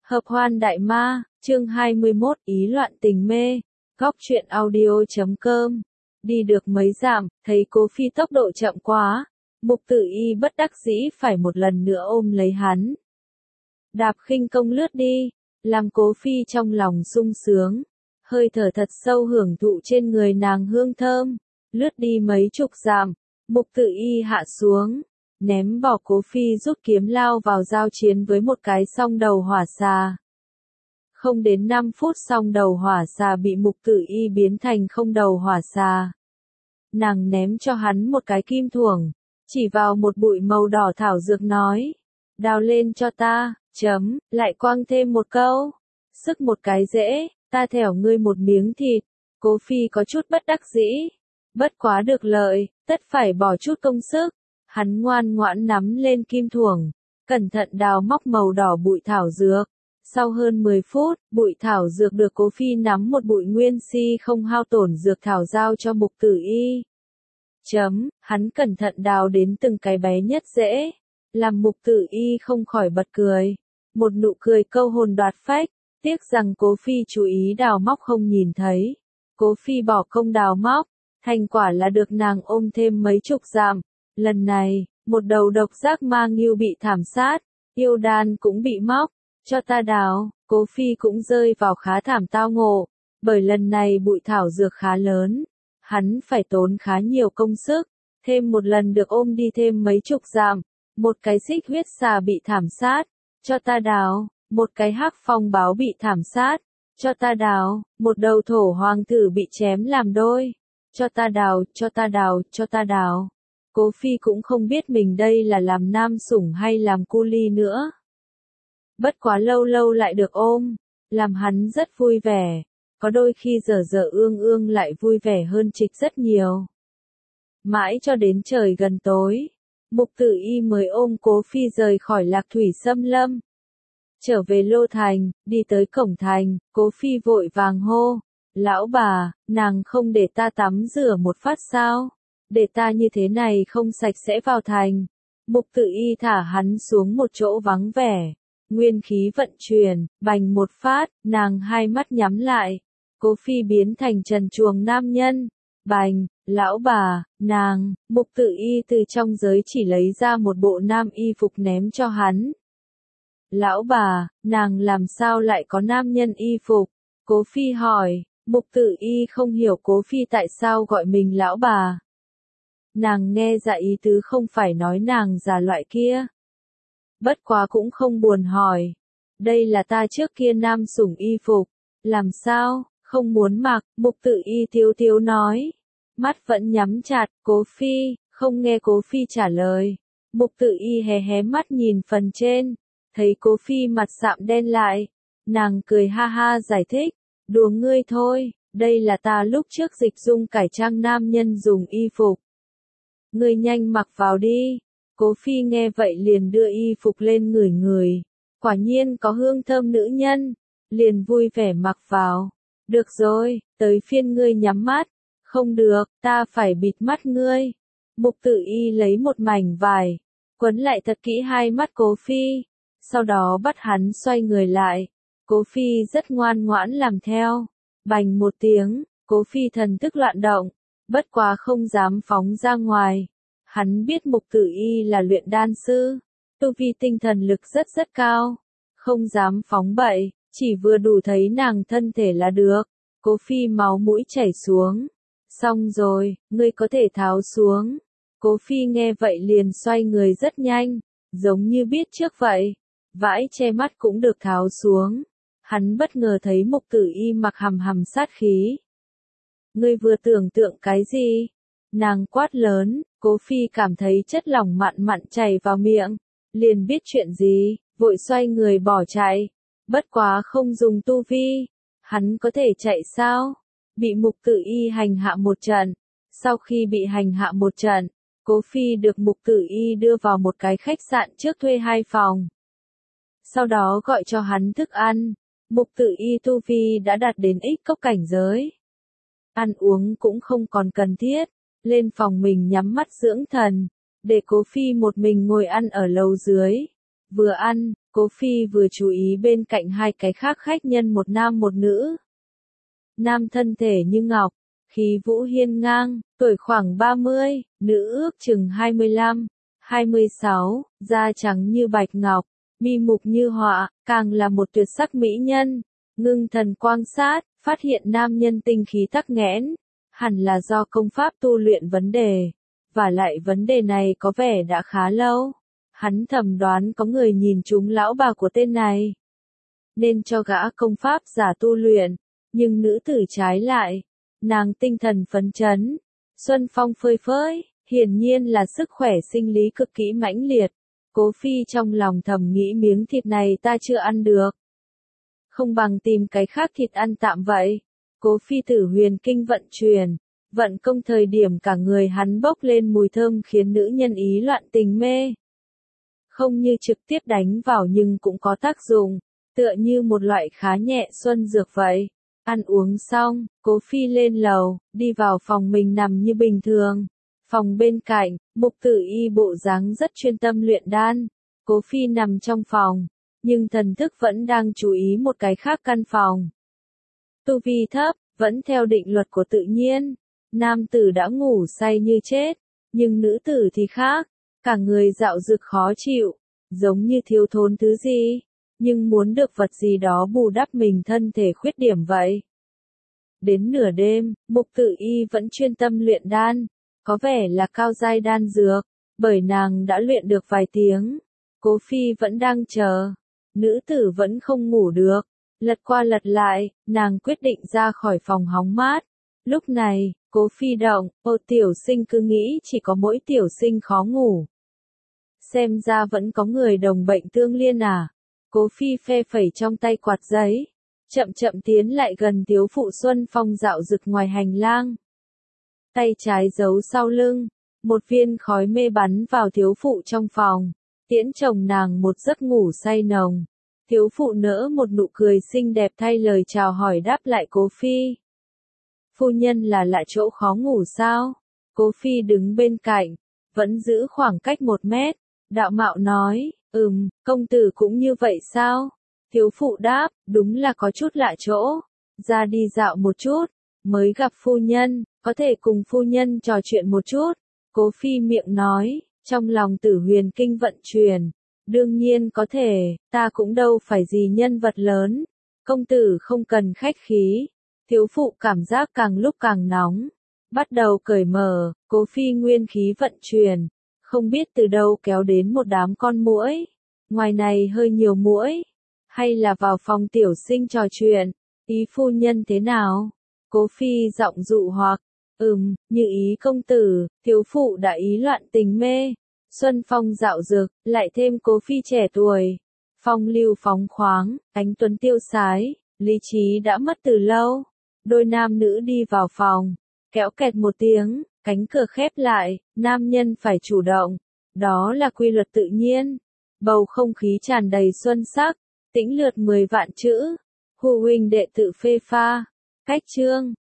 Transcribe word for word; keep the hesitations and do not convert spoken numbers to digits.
Hợp hoan đại ma, chương hai mươi mốt, ý loạn tình mê, góc truyện audio.com. Đi được mấy dặm, thấy Cố Phi tốc độ chậm quá, Mục Tử Y bất đắc dĩ phải một lần nữa ôm lấy hắn. Đạp khinh công lướt đi, làm Cố Phi trong lòng sung sướng, hơi thở thật sâu hưởng thụ trên người nàng hương thơm, lướt đi mấy chục dặm, Mục Tử Y hạ xuống, ném bỏ Cố Phi rút kiếm lao vào giao chiến với một cái song đầu hỏa xà. Không đến năm phút song đầu hỏa xà bị Mục Tử Y biến thành không đầu hỏa xà. Nàng ném cho hắn một cái kim thuổng, chỉ vào một bụi màu đỏ thảo dược nói, đào lên cho ta, chấm, lại quăng thêm một câu, sức một cái dễ, ta thẻo ngươi một miếng thịt. Cố Phi có chút bất đắc dĩ, bất quá được lợi, tất phải bỏ chút công sức. Hắn ngoan ngoãn nắm lên kim thuổng, cẩn thận đào móc màu đỏ bụi thảo dược. Sau hơn mười phút, bụi thảo dược được Cố Phi nắm một bụi nguyên si không hao tổn dược thảo giao cho Mục Tử Y. Chấm, hắn cẩn thận đào đến từng cái bé nhất dễ, làm Mục Tử Y không khỏi bật cười. Một nụ cười câu hồn đoạt phách, tiếc rằng Cố Phi chú ý đào móc không nhìn thấy. Cố Phi bỏ công đào móc, thành quả là được nàng ôm thêm mấy chục dặm. Lần này, một đầu độc giác ma ngưu bị thảm sát, yêu đan cũng bị móc, cho ta đào, Cố Phi cũng rơi vào khá thảm tao ngộ, bởi lần này bụi thảo dược khá lớn, hắn phải tốn khá nhiều công sức, thêm một lần được ôm đi thêm mấy chục dặm, một cái xích huyết xà bị thảm sát, cho ta đào, một cái hắc phong báo bị thảm sát, cho ta đào, một đầu thổ hoàng tử bị chém làm đôi, cho ta đào, cho ta đào, cho ta đào. Cố Phi cũng không biết mình đây là làm nam sủng hay làm cu li nữa. Bất quá lâu lâu lại được ôm, làm hắn rất vui vẻ, có đôi khi dở dở ương ương lại vui vẻ hơn Trịch rất nhiều. Mãi cho đến trời gần tối, Mục Tử Y mới ôm Cố Phi rời khỏi Lạc Thủy Xâm Lâm. Trở về Lô Thành, đi tới cổng thành, Cố Phi vội vàng hô, lão bà, nàng không để ta tắm rửa một phát sao? Để ta như thế này không sạch sẽ vào thành. Mục Tử Y thả hắn xuống một chỗ vắng vẻ. Nguyên khí vận chuyển, bành một phát, nàng hai mắt nhắm lại. Cố Phi biến thành trần truồng nam nhân. Bành, lão bà, nàng, Mục Tử Y từ trong giới chỉ lấy ra một bộ nam y phục ném cho hắn. Lão bà, nàng làm sao lại có nam nhân y phục? Cố Phi hỏi. Mục Tử Y không hiểu Cố Phi tại sao gọi mình lão bà. Nàng nghe ra ý tứ không phải nói nàng già loại kia. Bất quá cũng không buồn hỏi. Đây là ta trước kia nam sủng y phục. Làm sao, không muốn mặc, Mục Tử Y thiếu thiếu nói. Mắt vẫn nhắm chặt, Cố Phi, không nghe Cố Phi trả lời. Mục Tử Y hé hé mắt nhìn phần trên. Thấy Cố Phi mặt sạm đen lại. Nàng cười ha ha giải thích. Đùa ngươi thôi, đây là ta lúc trước dịch dung cải trang nam nhân dùng y phục. Ngươi nhanh mặc vào đi. Cố Phi nghe vậy liền đưa y phục lên ngửi ngửi. Quả nhiên có hương thơm nữ nhân. Liền vui vẻ mặc vào. Được rồi, tới phiên ngươi nhắm mắt. Không được, ta phải bịt mắt ngươi. Mục Tử Y lấy một mảnh vải. Quấn lại thật kỹ hai mắt Cố Phi. Sau đó bắt hắn xoay người lại. Cố Phi rất ngoan ngoãn làm theo. Bành một tiếng, Cố Phi thần thức loạn động. Bất quá không dám phóng ra ngoài. Hắn biết Mục Tử Y là luyện đan sư, tu vi tinh thần lực rất rất cao, không dám phóng bậy, chỉ vừa đủ thấy nàng thân thể là được. Cố Phi máu mũi chảy xuống. Xong rồi, ngươi có thể tháo xuống. Cố Phi nghe vậy liền xoay người rất nhanh, giống như biết trước vậy. Vải che mắt cũng được tháo xuống. Hắn bất ngờ thấy Mục Tử Y mặc hầm hầm sát khí. Ngươi vừa tưởng tượng cái gì? Nàng quát lớn. Cố Phi cảm thấy chất lỏng mặn mặn chảy vào miệng, liền biết chuyện gì, vội xoay người bỏ chạy. Bất quá không dùng tu vi, hắn có thể chạy sao? Bị Mục Tử Y hành hạ một trận. Sau khi bị hành hạ một trận, Cố Phi được Mục Tử Y đưa vào một cái khách sạn trước thuê hai phòng. Sau đó gọi cho hắn thức ăn. Mục Tử Y tu vi đã đạt đến ích cốc cảnh giới. Ăn uống cũng không còn cần thiết. Lên phòng mình nhắm mắt dưỡng thần, để Cố Phi một mình ngồi ăn ở lầu dưới. Vừa ăn, Cố Phi vừa chú ý bên cạnh hai cái khác khách nhân một nam một nữ. Nam thân thể như ngọc, khí vũ hiên ngang, tuổi khoảng ba mươi, nữ ước chừng hai mươi lăm, hai mươi sáu, da trắng như bạch ngọc, mi mục như họa, càng là một tuyệt sắc mỹ nhân. Ngưng thần quan sát, phát hiện nam nhân tinh khí tắc nghẽn, hẳn là do công pháp tu luyện vấn đề, và lại vấn đề này có vẻ đã khá lâu. Hắn thầm đoán có người nhìn trúng lão bà của tên này, nên cho gã công pháp giả tu luyện, nhưng nữ tử trái lại, nàng tinh thần phấn chấn, xuân phong phơi phới, hiển nhiên là sức khỏe sinh lý cực kỳ mãnh liệt. Cố Phi trong lòng thầm nghĩ miếng thịt này ta chưa ăn được, không bằng tìm cái khác thịt ăn tạm vậy. Cố Phi tử huyền kinh vận chuyển, vận công thời điểm cả người hắn bốc lên mùi thơm khiến nữ nhân ý loạn tình mê. Không như trực tiếp đánh vào nhưng cũng có tác dụng, tựa như một loại khá nhẹ xuân dược vậy. Ăn uống xong, Cố Phi lên lầu, đi vào phòng mình nằm như bình thường. Phòng bên cạnh, Mục Tử Y bộ dáng rất chuyên tâm luyện đan. Cố Phi nằm trong phòng, nhưng thần thức vẫn đang chú ý một cái khác căn phòng. Tu vi thấp, vẫn theo định luật của tự nhiên. Nam tử đã ngủ say như chết, nhưng nữ tử thì khác, cả người dạo dực khó chịu, giống như thiếu thốn thứ gì, nhưng muốn được vật gì đó bù đắp mình thân thể khuyết điểm vậy. Đến nửa đêm, Mục Tử Y vẫn chuyên tâm luyện đan, có vẻ là cao giai đan dược, bởi nàng đã luyện được vài tiếng. Cố Phi vẫn đang chờ, nữ tử vẫn không ngủ được, lật qua lật lại, nàng quyết định ra khỏi phòng hóng mát. Lúc này, Cố Phi động, ô tiểu sinh cứ nghĩ chỉ có mỗi tiểu sinh khó ngủ. Xem ra vẫn có người đồng bệnh tương liên à. Cố Phi phe phẩy trong tay quạt giấy, chậm chậm tiến lại gần thiếu phụ Xuân Phong dạo rực ngoài hành lang. Tay trái giấu sau lưng, một viên khói mê bắn vào thiếu phụ trong phòng, tiễn chồng nàng một giấc ngủ say nồng. Thiếu phụ nỡ một nụ cười xinh đẹp thay lời chào hỏi đáp lại Cố Phi. Phu nhân là lạ chỗ khó ngủ sao? Cố Phi đứng bên cạnh, vẫn giữ khoảng cách một mét, đạo mạo nói, ừm, công tử cũng như vậy sao? Thiếu phụ đáp, đúng là có chút lạ chỗ, ra đi dạo một chút, mới gặp phu nhân, có thể cùng phu nhân trò chuyện một chút. Cố Phi miệng nói, trong lòng tử huyền kinh vận chuyển, đương nhiên có thể, ta cũng đâu phải gì nhân vật lớn, công tử không cần khách khí. Thiếu phụ cảm giác càng lúc càng nóng, bắt đầu cởi mở. Cố Phi nguyên khí vận chuyển, không biết từ đâu kéo đến một đám con muỗi. Ngoài này hơi nhiều muỗi, hay là vào phòng tiểu sinh trò chuyện, ý phu nhân thế nào? Cố Phi giọng dụ hoặc, ừm, như ý công tử. Thiếu phụ đã ý loạn tình mê, xuân phong dạo dực, lại thêm Cố Phi trẻ tuổi, phong lưu phóng khoáng, ánh tuấn tiêu sái, lý trí đã mất từ lâu. Đôi nam nữ đi vào phòng, kéo kẹt một tiếng, cánh cửa khép lại, nam nhân phải chủ động, đó là quy luật tự nhiên. Bầu không khí tràn đầy xuân sắc, tĩnh lượt mười vạn chữ, hù huynh đệ tự phê pha, cách chương.